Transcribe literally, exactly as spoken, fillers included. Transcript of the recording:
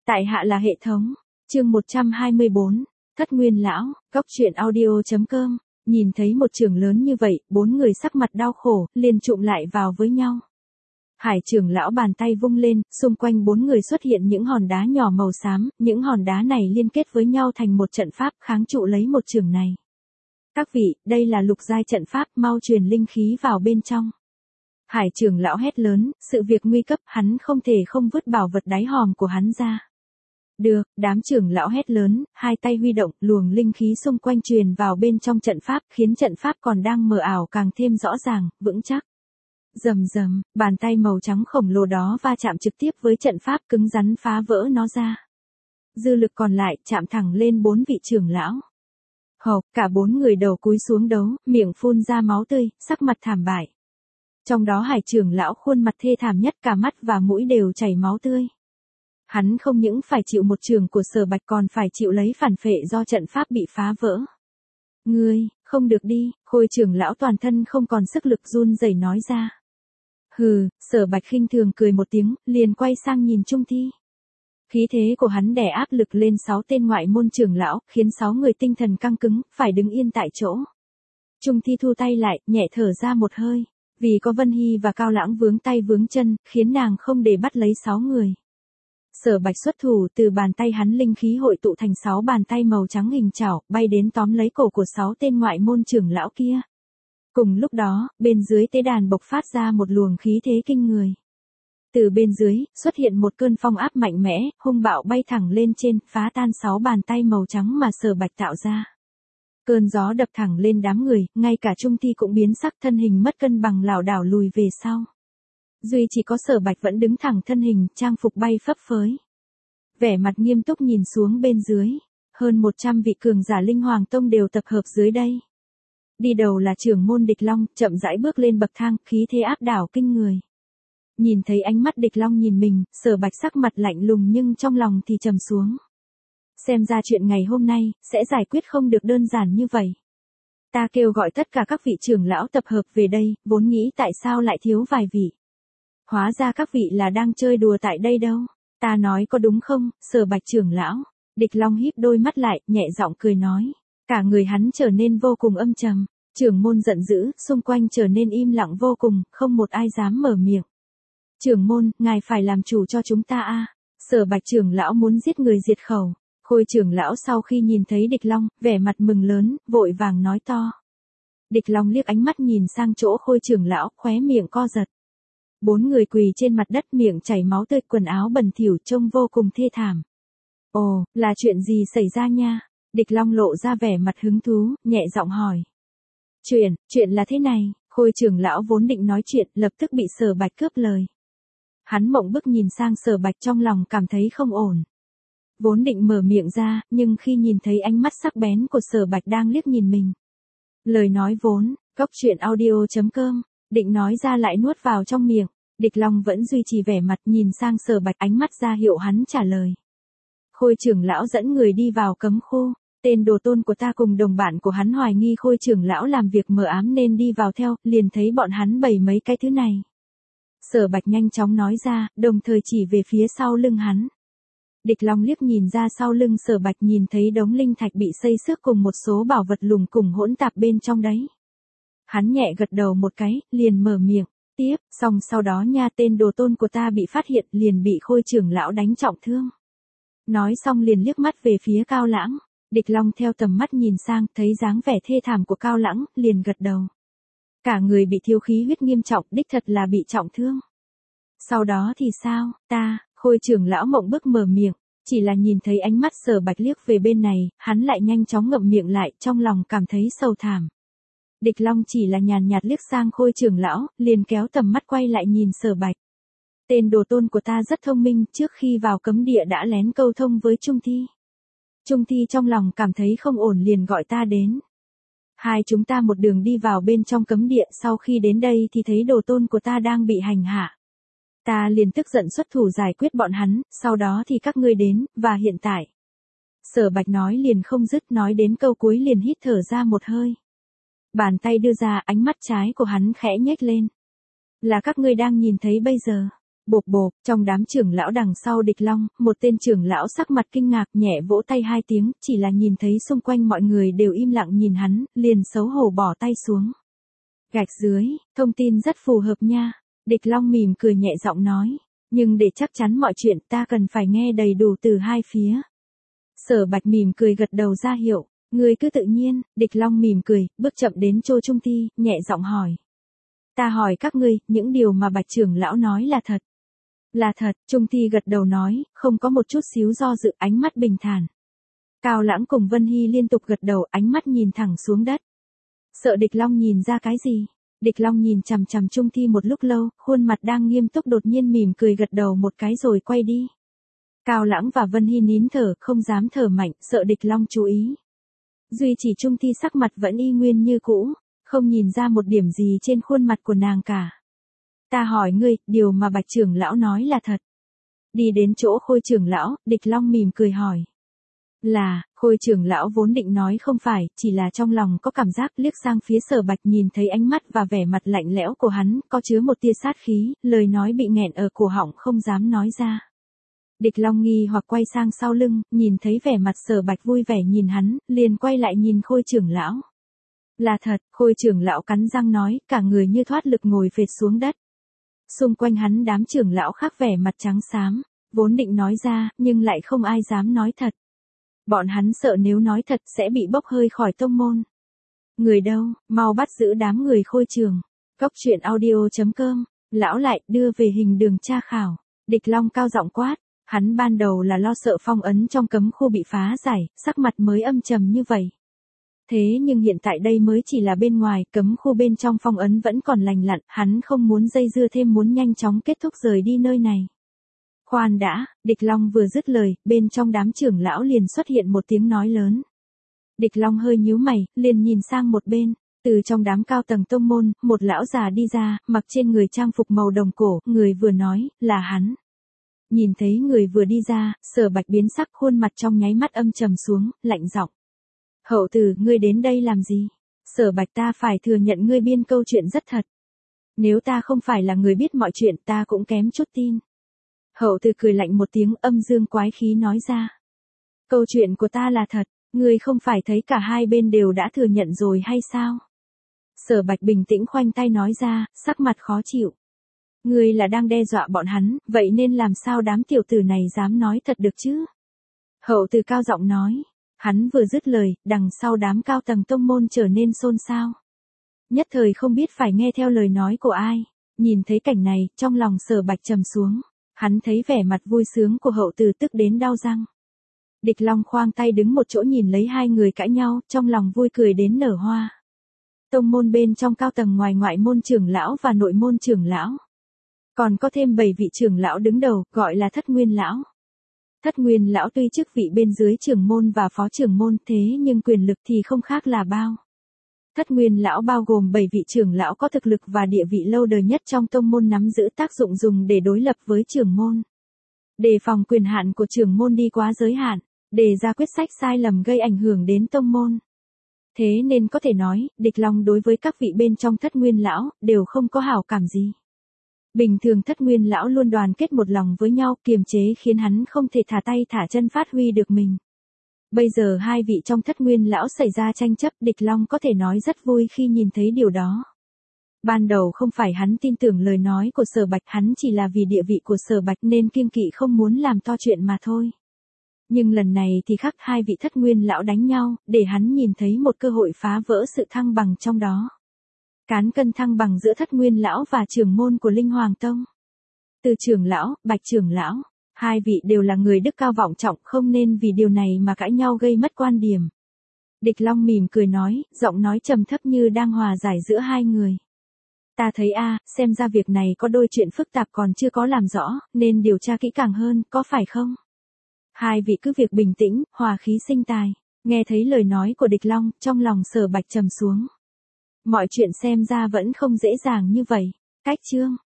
Tại hạ là hệ thống. Chương một trăm hai mươi bốn, Thất Nguyên lão, Góc truyện audio chấm com. Nhìn thấy một trường lớn như vậy, bốn người sắc mặt đau khổ, liền trụm lại vào với nhau. Hải trưởng lão bàn tay vung lên, xung quanh bốn người xuất hiện những hòn đá nhỏ màu xám, những hòn đá này liên kết với nhau thành một trận pháp kháng trụ lấy một trường này. Các vị, đây là lục giai trận pháp, mau truyền linh khí vào bên trong. Hải trưởng lão hét lớn, sự việc nguy cấp, hắn không thể không vứt bảo vật đáy hòm của hắn ra. Được, đám trưởng lão hét lớn, hai tay huy động, luồng linh khí xung quanh truyền vào bên trong trận pháp, khiến trận pháp còn đang mờ ảo càng thêm rõ ràng, vững chắc. Rầm rầm, bàn tay màu trắng khổng lồ đó va chạm trực tiếp với trận pháp, cứng rắn phá vỡ nó ra. Dư lực còn lại chạm thẳng lên bốn vị trưởng lão. Hộc, cả bốn người đầu cúi xuống đấu, miệng phun ra máu tươi, sắc mặt thảm bại. Trong đó Hải trưởng lão khuôn mặt thê thảm nhất, cả mắt và mũi đều chảy máu tươi. Hắn không những phải chịu một trường của Sở Bạch còn phải chịu lấy phản phệ do trận pháp bị phá vỡ. Ngươi, không được đi, Khôi trưởng lão toàn thân không còn sức lực run rẩy nói ra. Hừ, Sở Bạch khinh thường cười một tiếng, liền quay sang nhìn Trung Thi. Khí thế của hắn đè áp lực lên sáu tên ngoại môn trưởng lão, khiến sáu người tinh thần căng cứng, phải đứng yên tại chỗ. Trung Thi thu tay lại, nhẹ thở ra một hơi, vì có Vân Hy và Cao Lãng vướng tay vướng chân, khiến nàng không để bắt lấy sáu người. Sở Bạch xuất thủ, từ bàn tay hắn linh khí hội tụ thành sáu bàn tay màu trắng hình chảo, bay đến tóm lấy cổ của sáu tên ngoại môn trưởng lão kia. Cùng lúc đó, bên dưới tế đàn bộc phát ra một luồng khí thế kinh người. Từ bên dưới, xuất hiện một cơn phong áp mạnh mẽ, hung bạo bay thẳng lên trên, phá tan sáu bàn tay màu trắng mà Sở Bạch tạo ra. Cơn gió đập thẳng lên đám người, ngay cả Trung Thi cũng biến sắc, thân hình mất cân bằng lảo đảo lùi về sau. Duy chỉ có Sở Bạch vẫn đứng thẳng thân hình, trang phục bay phấp phới. Vẻ mặt nghiêm túc nhìn xuống bên dưới, hơn một trăm vị cường giả Linh Hoàng Tông đều tập hợp dưới đây. Đi đầu là trưởng môn Địch Long, chậm rãi bước lên bậc thang, khí thế áp đảo kinh người. Nhìn thấy ánh mắt Địch Long nhìn mình, Sở Bạch sắc mặt lạnh lùng nhưng trong lòng thì trầm xuống. Xem ra chuyện ngày hôm nay, sẽ giải quyết không được đơn giản như vậy. Ta kêu gọi tất cả các vị trưởng lão tập hợp về đây, vốn nghĩ tại sao lại thiếu vài vị. Hóa ra các vị là đang chơi đùa tại đây đâu. Ta nói có đúng không, Sở Bạch trưởng lão? Địch Long híp đôi mắt lại, nhẹ giọng cười nói. Cả người hắn trở nên vô cùng âm trầm. Trưởng môn giận dữ, xung quanh trở nên im lặng vô cùng, không một ai dám mở miệng. Trưởng môn, ngài phải làm chủ cho chúng ta a. Sở Bạch trưởng lão muốn giết người diệt khẩu. Khôi trưởng lão sau khi nhìn thấy Địch Long, vẻ mặt mừng lớn, vội vàng nói to. Địch Long liếc ánh mắt nhìn sang chỗ Khôi trưởng lão, khóe miệng co giật. Bốn người quỳ trên mặt đất, miệng chảy máu tươi, quần áo bẩn thỉu, trông vô cùng thê thảm. Ồ, là chuyện gì xảy ra nha? Địch Long lộ ra vẻ mặt hứng thú, nhẹ giọng hỏi. Chuyện, chuyện là thế này, Khôi trưởng lão vốn định nói chuyện, lập tức bị Sở Bạch cướp lời. Hắn mộng bức nhìn sang Sở Bạch, trong lòng cảm thấy không ổn. Vốn định mở miệng ra, nhưng khi nhìn thấy ánh mắt sắc bén của Sở Bạch đang liếc nhìn mình. Lời nói vốn, Góc truyện audio chấm com, định nói ra lại nuốt vào trong miệng. Địch Long vẫn duy trì vẻ mặt nhìn sang Sở Bạch, ánh mắt ra hiệu hắn trả lời. Khôi trưởng lão dẫn người đi vào cấm khu, tên đồ tôn của ta cùng đồng bạn của hắn hoài nghi Khôi trưởng lão làm việc mờ ám nên đi vào theo, liền thấy bọn hắn bày mấy cái thứ này. Sở Bạch nhanh chóng nói ra, đồng thời chỉ về phía sau lưng hắn. Địch Long liếc nhìn ra sau lưng Sở Bạch, nhìn thấy đống linh thạch bị xây xước cùng một số bảo vật lùng cùng hỗn tạp bên trong đấy. Hắn nhẹ gật đầu một cái, liền mở miệng. Tiếp, xong sau đó nha, tên đồ tôn của ta bị phát hiện, liền bị Khôi trưởng lão đánh trọng thương. Nói xong liền liếc mắt về phía Cao Lãng. Địch Long theo tầm mắt nhìn sang, thấy dáng vẻ thê thảm của Cao Lãng, liền gật đầu. Cả người bị thiếu khí huyết nghiêm trọng, đích thật là bị trọng thương. Sau đó thì sao, ta, Khôi trưởng lão mộng bức mở miệng, chỉ là nhìn thấy ánh mắt Sở Bạch liếc về bên này, hắn lại nhanh chóng ngậm miệng lại, trong lòng cảm thấy sầu thảm. Địch Long chỉ là nhàn nhạt liếc sang Khôi trưởng lão, liền kéo tầm mắt quay lại nhìn Sở Bạch. Tên đồ tôn của ta rất thông minh, trước khi vào cấm địa đã lén câu thông với Trung Thi. Trung Thi trong lòng cảm thấy không ổn liền gọi ta đến. Hai chúng ta một đường đi vào bên trong cấm địa, sau khi đến đây thì thấy đồ tôn của ta đang bị hành hạ. Ta liền tức giận xuất thủ giải quyết bọn hắn, sau đó thì các ngươi đến, và hiện tại. Sở Bạch nói liền không dứt, nói đến câu cuối liền hít thở ra một hơi. Bàn tay đưa ra, ánh mắt trái của hắn khẽ nhếch lên. Là các ngươi đang nhìn thấy bây giờ. Bộp bộp, trong đám trưởng lão đằng sau Địch Long, một tên trưởng lão sắc mặt kinh ngạc nhẹ vỗ tay hai tiếng, chỉ là nhìn thấy xung quanh mọi người đều im lặng nhìn hắn, liền xấu hổ bỏ tay xuống. Gạch dưới, thông tin rất phù hợp nha. Địch Long mỉm cười nhẹ giọng nói. Nhưng để chắc chắn mọi chuyện ta cần phải nghe đầy đủ từ hai phía. Sở Bạch mỉm cười gật đầu ra hiệu. Ngươi cứ tự nhiên, Địch Long mỉm cười, bước chậm đến Trô Trung Thi, nhẹ giọng hỏi. Ta hỏi các ngươi, những điều mà Bạch trưởng lão nói là thật. Là thật, Trung Thi gật đầu nói, không có một chút xíu do dự, ánh mắt bình thản. Cao Lãng cùng Vân Hy liên tục gật đầu, ánh mắt nhìn thẳng xuống đất. Sợ Địch Long nhìn ra cái gì? Địch Long nhìn chằm chằm Trung Thi một lúc lâu, khuôn mặt đang nghiêm túc đột nhiên mỉm cười gật đầu một cái rồi quay đi. Cao Lãng và Vân Hy nín thở, không dám thở mạnh, sợ Địch Long chú ý. Duy chỉ Trung Thi sắc mặt vẫn y nguyên như cũ, không nhìn ra một điểm gì trên khuôn mặt của nàng cả. Ta hỏi ngươi, điều mà Bạch trưởng lão nói là thật. Đi đến chỗ Khôi trưởng lão, Địch Long mỉm cười hỏi. Là, Khôi trưởng lão vốn định nói không phải, chỉ là trong lòng có cảm giác liếc sang phía Sở Bạch nhìn thấy ánh mắt và vẻ mặt lạnh lẽo của hắn, có chứa một tia sát khí, lời nói bị nghẹn ở cổ họng không dám nói ra. Địch Long nghi hoặc quay sang sau lưng, nhìn thấy vẻ mặt Sở Bạch vui vẻ nhìn hắn, liền quay lại nhìn Khôi trưởng lão. Là thật, Khôi trưởng lão cắn răng nói, cả người như thoát lực ngồi phệt xuống đất. Xung quanh hắn đám trưởng lão khác vẻ mặt trắng xám, vốn định nói ra, nhưng lại không ai dám nói thật. Bọn hắn sợ nếu nói thật sẽ bị bốc hơi khỏi tông môn. Người đâu, mau bắt giữ đám người Khôi trường. Cốc truyện audio chấm com, lão lại đưa về hình đường tra khảo. Địch Long cao giọng quát, hắn ban đầu là lo sợ phong ấn trong cấm khu bị phá giải, sắc mặt mới âm trầm như vậy. Thế nhưng hiện tại đây mới chỉ là bên ngoài, cấm khu bên trong phong ấn vẫn còn lành lặn, hắn không muốn dây dưa thêm muốn nhanh chóng kết thúc rời đi nơi này. Khoan đã, Địch Long vừa dứt lời, bên trong đám trưởng lão liền xuất hiện một tiếng nói lớn. Địch Long hơi nhíu mày, liền nhìn sang một bên, từ trong đám cao tầng tông môn, một lão già đi ra, mặc trên người trang phục màu đồng cổ, người vừa nói, là hắn. Nhìn thấy người vừa đi ra, Sở Bạch biến sắc khuôn mặt trong nháy mắt âm trầm xuống, lạnh giọng. Hậu tử, ngươi đến đây làm gì? Sở Bạch ta phải thừa nhận ngươi biên câu chuyện rất thật. Nếu ta không phải là người biết mọi chuyện ta cũng kém chút tin. Hậu tử cười lạnh một tiếng âm dương quái khí nói ra. Câu chuyện của ta là thật, ngươi không phải thấy cả hai bên đều đã thừa nhận rồi hay sao? Sở Bạch bình tĩnh khoanh tay nói ra, sắc mặt khó chịu. Ngươi là đang đe dọa bọn hắn, vậy nên làm sao đám tiểu tử này dám nói thật được chứ? Hậu tử cao giọng nói. Hắn vừa dứt lời, đằng sau đám cao tầng tông môn trở nên xôn xao. Nhất thời không biết phải nghe theo lời nói của ai. Nhìn thấy cảnh này, trong lòng Sở Bạch trầm xuống. Hắn thấy vẻ mặt vui sướng của hậu tử tức đến đau răng. Địch Long khoang tay đứng một chỗ nhìn lấy hai người cãi nhau, trong lòng vui cười đến nở hoa. Tông môn bên trong cao tầng ngoài ngoại môn trưởng lão và nội môn trưởng lão. Còn có thêm bảy vị trưởng lão đứng đầu, gọi là Thất Nguyên lão. Thất Nguyên lão tuy chức vị bên dưới trưởng môn và phó trưởng môn thế nhưng quyền lực thì không khác là bao. Thất Nguyên lão bao gồm bảy vị trưởng lão có thực lực và địa vị lâu đời nhất trong tông môn nắm giữ tác dụng dùng để đối lập với trưởng môn. Đề phòng quyền hạn của trưởng môn đi quá giới hạn, đề ra quyết sách sai lầm gây ảnh hưởng đến tông môn. Thế nên có thể nói, Địch Long đối với các vị bên trong Thất Nguyên lão đều không có hảo cảm gì. Bình thường Thất Nguyên lão luôn đoàn kết một lòng với nhau, kiềm chế khiến hắn không thể thả tay thả chân phát huy được mình. Bây giờ hai vị trong Thất Nguyên lão xảy ra tranh chấp, Địch Long có thể nói rất vui khi nhìn thấy điều đó. Ban đầu không phải hắn tin tưởng lời nói của Sở Bạch, hắn chỉ là vì địa vị của Sở Bạch nên kiêng kỵ không muốn làm to chuyện mà thôi. Nhưng lần này thì khác, hai vị Thất Nguyên lão đánh nhau, để hắn nhìn thấy một cơ hội phá vỡ sự thăng bằng trong đó. Cán cân thăng bằng giữa Thất Nguyên lão và trưởng môn của Linh Hoàng Tông. Từ trưởng lão, Bạch trưởng lão, hai vị đều là người đức cao vọng trọng, không nên vì điều này mà cãi nhau gây mất quan điểm. Địch Long mỉm cười nói, giọng nói trầm thấp như đang hòa giải giữa hai người. Ta thấy a, à, xem ra việc này có đôi chuyện phức tạp còn chưa có làm rõ, nên điều tra kỹ càng hơn, có phải không? Hai vị cứ việc bình tĩnh, hòa khí sinh tài. Nghe thấy lời nói của Địch Long, trong lòng Sở Bạch trầm xuống. Mọi chuyện xem ra vẫn không dễ dàng như vậy. Cách chương